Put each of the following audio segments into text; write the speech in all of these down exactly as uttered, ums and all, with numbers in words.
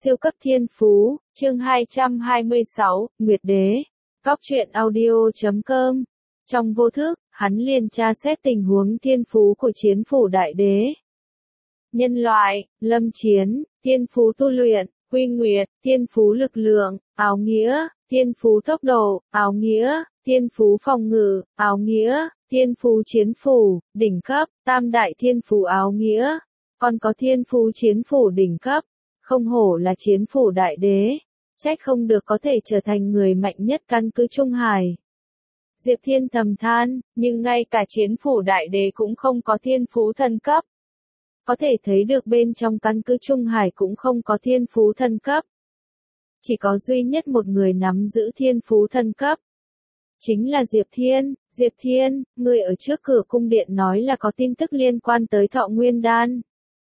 Siêu cấp thiên phú, chương hai trăm hai mươi sáu, Nguyệt Đế. Góc truyện audio chấm com. Trong vô thức, hắn liền tra xét tình huống thiên phú của chiến phủ đại đế. Nhân loại, lâm chiến, thiên phú tu luyện, quy nguyệt, thiên phú lực lượng, áo nghĩa, thiên phú tốc độ, áo nghĩa, thiên phú phòng ngự, áo nghĩa, thiên phú chiến phủ, đỉnh cấp, tam đại thiên phú áo nghĩa, còn có thiên phú chiến phủ đỉnh cấp. Không hổ là chiến phủ đại đế, trách không được có thể trở thành người mạnh nhất căn cứ Trung Hải. Diệp Thiên thầm than, nhưng ngay cả chiến phủ đại đế cũng không có thiên phú thần cấp. Có thể thấy được bên trong căn cứ Trung Hải cũng không có thiên phú thần cấp. Chỉ có duy nhất một người nắm giữ thiên phú thần cấp. Chính là Diệp Thiên. Diệp Thiên, người ở trước cửa cung điện nói là có tin tức liên quan tới Thọ Nguyên Đan.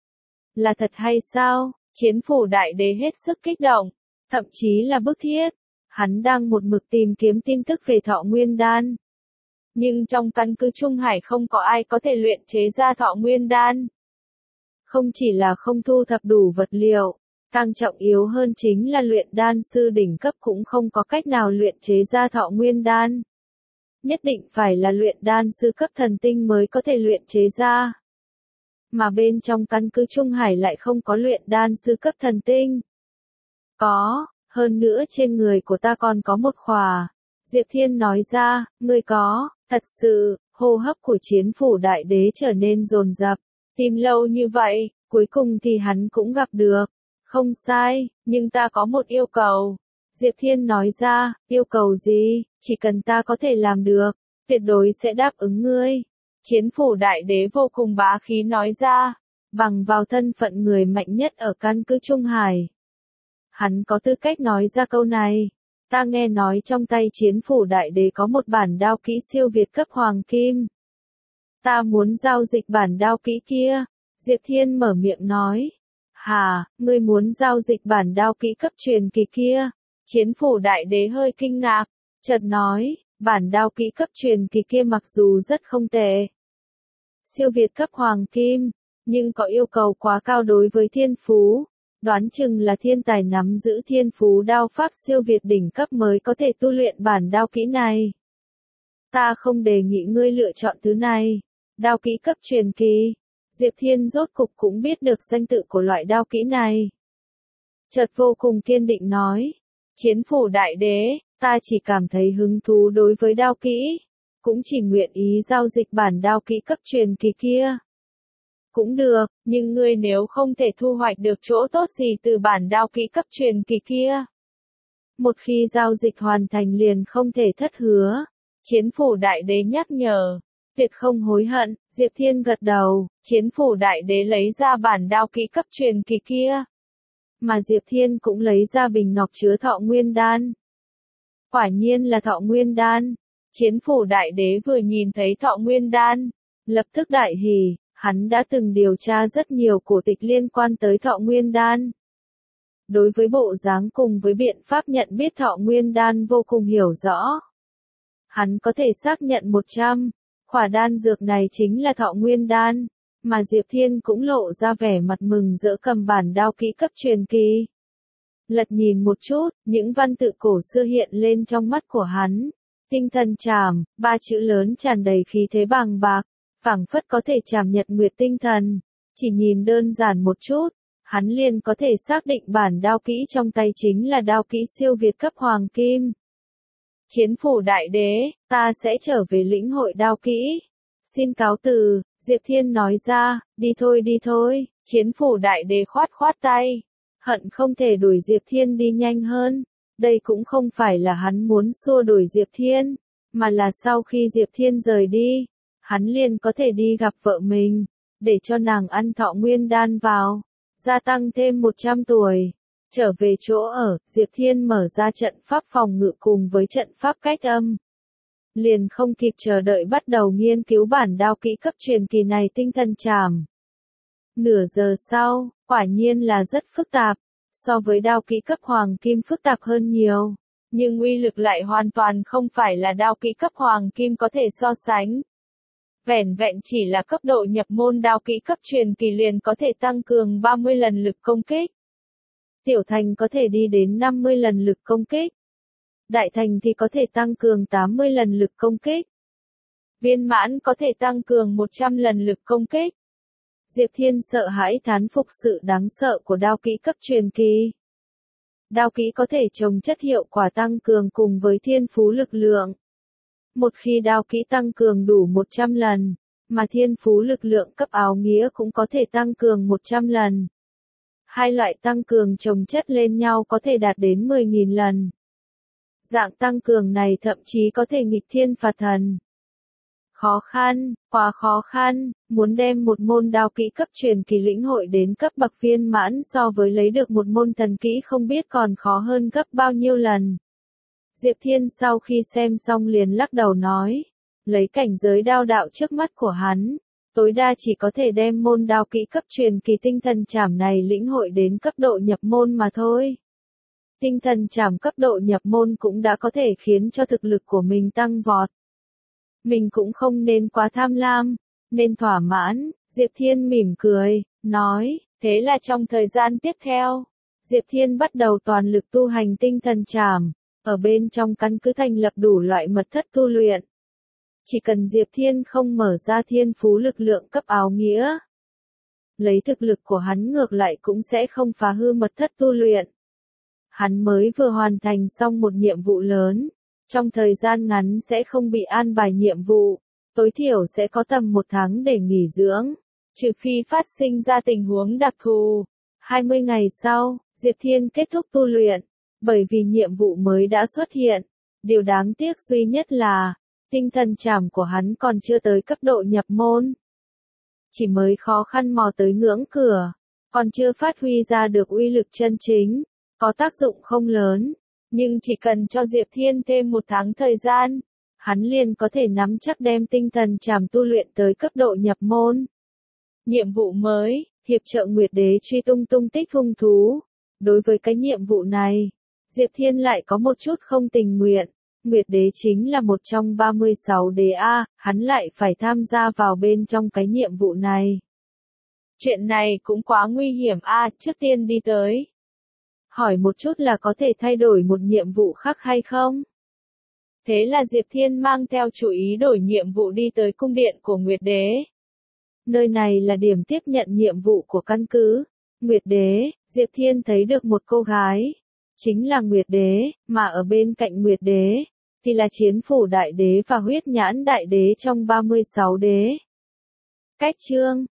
Là thật hay sao? Chiến phủ đại đế hết sức kích động, thậm chí là bức thiết. Hắn đang một mực tìm kiếm tin tức về Thọ Nguyên Đan. Nhưng trong căn cứ Trung Hải không có ai có thể luyện chế ra Thọ Nguyên Đan. Không chỉ là không thu thập đủ vật liệu, càng trọng yếu hơn chính là luyện đan sư đỉnh cấp cũng không có cách nào luyện chế ra Thọ Nguyên Đan. Nhất định phải là luyện đan sư cấp thần tinh mới có thể luyện chế ra. Mà bên trong căn cứ Trung Hải lại không có luyện đan sư cấp thần tinh. Có, hơn nữa trên người của ta còn có một khỏa. Diệp Thiên nói ra, ngươi có, thật sự, hô hấp của chiến phủ đại đế trở nên dồn dập. Tìm lâu như vậy, cuối cùng thì hắn cũng gặp được. Không sai, nhưng ta có một yêu cầu. Diệp Thiên nói ra, yêu cầu gì, chỉ cần ta có thể làm được, tuyệt đối sẽ đáp ứng ngươi. Chiến phủ đại đế vô cùng bá khí nói ra, bằng vào thân phận người mạnh nhất ở căn cứ Trung Hải. Hắn có tư cách nói ra câu này. Ta nghe nói trong tay chiến phủ đại đế có một bản đao kỹ siêu việt cấp hoàng kim. Ta muốn giao dịch bản đao kỹ kia. Diệp Thiên mở miệng nói. Hà, ngươi muốn giao dịch bản đao kỹ cấp truyền kỳ kia. Chiến phủ đại đế hơi kinh ngạc, chợt nói. Bản đao kỹ cấp truyền kỳ kia mặc dù rất không tệ. Siêu việt cấp hoàng kim, nhưng có yêu cầu quá cao đối với thiên phú. Đoán chừng là thiên tài nắm giữ thiên phú đao pháp siêu việt đỉnh cấp mới có thể tu luyện bản đao kỹ này. Ta không đề nghị ngươi lựa chọn thứ này. Đao kỹ cấp truyền kỳ. Diệp Thiên rốt cục cũng biết được danh tự của loại đao kỹ này. Chợt vô cùng kiên định nói. Chiến phủ đại đế. Ta chỉ cảm thấy hứng thú đối với đao kỹ, cũng chỉ nguyện ý giao dịch bản đao kỹ cấp truyền kỳ kia. Cũng được, nhưng ngươi nếu không thể thu hoạch được chỗ tốt gì từ bản đao kỹ cấp truyền kỳ kia. Một khi giao dịch hoàn thành liền không thể thất hứa. Chiến phủ đại đế nhắc nhở, tuyệt không hối hận. Diệp Thiên gật đầu, chiến phủ đại đế lấy ra bản đao kỹ cấp truyền kỳ kia. Mà Diệp Thiên cũng lấy ra bình ngọc chứa Thọ Nguyên Đan. Quả nhiên là Thọ Nguyên Đan. Chiến phủ đại đế vừa nhìn thấy Thọ Nguyên Đan, lập tức đại hỉ, hắn đã từng điều tra rất nhiều cổ tịch liên quan tới Thọ Nguyên Đan. Đối với bộ dáng cùng với biện pháp nhận biết Thọ Nguyên Đan vô cùng hiểu rõ. Hắn có thể xác nhận một trăm, khỏa đan dược này chính là Thọ Nguyên Đan, mà Diệp Thiên cũng lộ ra vẻ mặt mừng rỡ cầm bản đao kỹ cấp truyền kỳ. Lật nhìn một chút, những văn tự cổ xưa hiện lên trong mắt của hắn. Tinh thần trảm, ba chữ lớn tràn đầy khí thế bàng bạc, phảng phất có thể trảm nhật nguyệt tinh thần. Chỉ nhìn đơn giản một chút, hắn liền có thể xác định bản đao kỹ trong tay chính là đao kỹ siêu việt cấp hoàng kim. Chiến phủ đại đế, ta sẽ trở về lĩnh hội đao kỹ. Xin cáo từ, Diệp Thiên nói ra, đi thôi đi thôi. Chiến phủ đại đế khoát khoát tay. Hận không thể đuổi Diệp Thiên đi nhanh hơn. Đây cũng không phải là hắn muốn xua đuổi Diệp Thiên, mà là sau khi Diệp Thiên rời đi, hắn liền có thể đi gặp vợ mình, để cho nàng ăn Thọ Nguyên Đan vào, gia tăng thêm một trăm tuổi. Trở về chỗ ở, Diệp Thiên mở ra trận pháp phòng ngự cùng với trận pháp cách âm. Liền không kịp chờ đợi bắt đầu nghiên cứu bản đao kỹ cấp truyền kỳ này tinh thần trảm. Nửa giờ sau, quả nhiên là rất phức tạp, so với đao kỹ cấp hoàng kim phức tạp hơn nhiều, nhưng uy lực lại hoàn toàn không phải là đao kỹ cấp hoàng kim có thể so sánh. Vẻn vẹn chỉ là cấp độ nhập môn đao kỹ cấp truyền kỳ liền có thể tăng cường ba mươi lần lực công kích. Tiểu thành có thể đi đến năm mươi lần lực công kích. Đại thành thì có thể tăng cường tám mươi lần lực công kích. Viên mãn có thể tăng cường một trăm lần lực công kích. Diệp Thiên sợ hãi thán phục sự đáng sợ của đao kỹ cấp truyền kỳ. Đao kỹ có thể chồng chất hiệu quả tăng cường cùng với thiên phú lực lượng. Một khi đao kỹ tăng cường đủ một trăm lần, mà thiên phú lực lượng cấp áo nghĩa cũng có thể tăng cường một trăm lần. Hai loại tăng cường chồng chất lên nhau có thể đạt đến mười nghìn lần. Dạng tăng cường này thậm chí có thể nghịch thiên phạt thần. Khó khăn, quá khó khăn, muốn đem một môn đao kỹ cấp truyền kỳ lĩnh hội đến cấp bậc viên mãn so với lấy được một môn thần kỹ không biết còn khó hơn gấp bao nhiêu lần. Diệp Thiên sau khi xem xong liền lắc đầu nói, lấy cảnh giới đao đạo trước mắt của hắn, tối đa chỉ có thể đem môn đao kỹ cấp truyền kỳ tinh thần trảm này lĩnh hội đến cấp độ nhập môn mà thôi. Tinh thần trảm cấp độ nhập môn cũng đã có thể khiến cho thực lực của mình tăng vọt. Mình cũng không nên quá tham lam, nên thỏa mãn. Diệp Thiên mỉm cười, nói, thế là trong thời gian tiếp theo, Diệp Thiên bắt đầu toàn lực tu hành tinh thần trảm, ở bên trong căn cứ thành lập đủ loại mật thất tu luyện. Chỉ cần Diệp Thiên không mở ra thiên phú lực lượng cấp áo nghĩa, lấy thực lực của hắn ngược lại cũng sẽ không phá hư mật thất tu luyện. Hắn mới vừa hoàn thành xong một nhiệm vụ lớn, trong thời gian ngắn sẽ không bị an bài nhiệm vụ, tối thiểu sẽ có tầm một tháng để nghỉ dưỡng, trừ phi phát sinh ra tình huống đặc thù. hai mươi ngày sau, Diệp Thiên kết thúc tu luyện, bởi vì nhiệm vụ mới đã xuất hiện. Điều đáng tiếc duy nhất là, tinh thần trảm của hắn còn chưa tới cấp độ nhập môn. Chỉ mới khó khăn mò tới ngưỡng cửa, còn chưa phát huy ra được uy lực chân chính, có tác dụng không lớn. Nhưng chỉ cần cho Diệp Thiên thêm một tháng thời gian, hắn liền có thể nắm chắc đem tinh thần trảm tu luyện tới cấp độ nhập môn. Nhiệm vụ mới, hiệp trợ Nguyệt Đế truy tung tung tích hung thú. Đối với cái nhiệm vụ này, Diệp Thiên lại có một chút không tình nguyện. Nguyệt Đế chính là một trong ba mươi sáu đế A, hắn lại phải tham gia vào bên trong cái nhiệm vụ này. Chuyện này cũng quá nguy hiểm A, trước tiên đi tới. Hỏi một chút là có thể thay đổi một nhiệm vụ khác hay không? Thế là Diệp Thiên mang theo chủ ý đổi nhiệm vụ đi tới cung điện của Nguyệt Đế. Nơi này là điểm tiếp nhận nhiệm vụ của căn cứ Nguyệt Đế. Diệp Thiên thấy được một cô gái, chính là Nguyệt Đế, mà ở bên cạnh Nguyệt Đế thì là Chiến Phủ Đại Đế và Huyết Nhãn Đại Đế trong ba mươi sáu đế. Cách chương